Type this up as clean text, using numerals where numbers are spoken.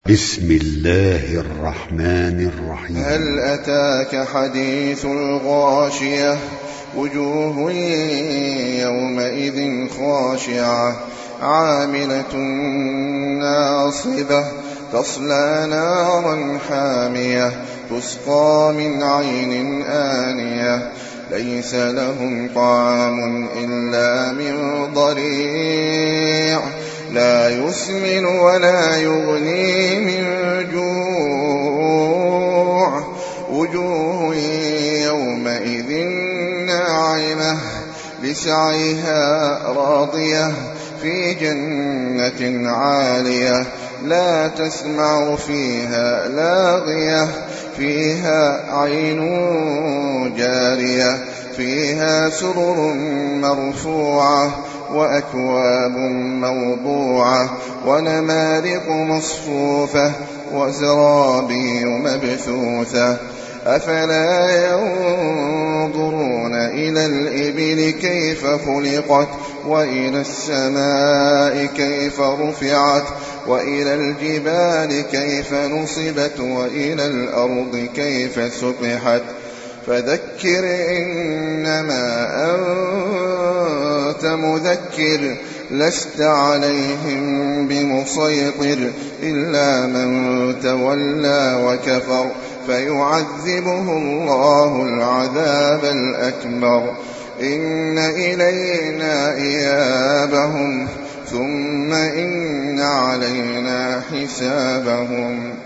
بسم الله الرحمن الرحيم. هل أتاك حديث الغاشية وجوه يومئذ خاشعة عاملة ناصبة تصلى نارا حامية تسقى من عين آنية ليس لهم طعام إلا من ضريع لا يسمن ولا يغني من جوع وجوه يومئذ ناعمة لسعيها راضية في جنة عالية لا تسمع فيها لاغية فيها عين جارية فيها سرر مرفوعة وأكواب موضوعة ونمارق مصفوفة وزرابي مبثوثة أفلا ينظرون إلى الإبل كيف خلقت وإلى السماء كيف رفعت وإلى الجبال كيف نصبت وإلى الأرض كيف سطحت فذكر إنما أنت مذكر لست عليهم بمسيطر إلا من تولى وكفر فيعذبه الله العذاب الأكبر إن إلينا إيابهم ثم إن علينا حسابهم.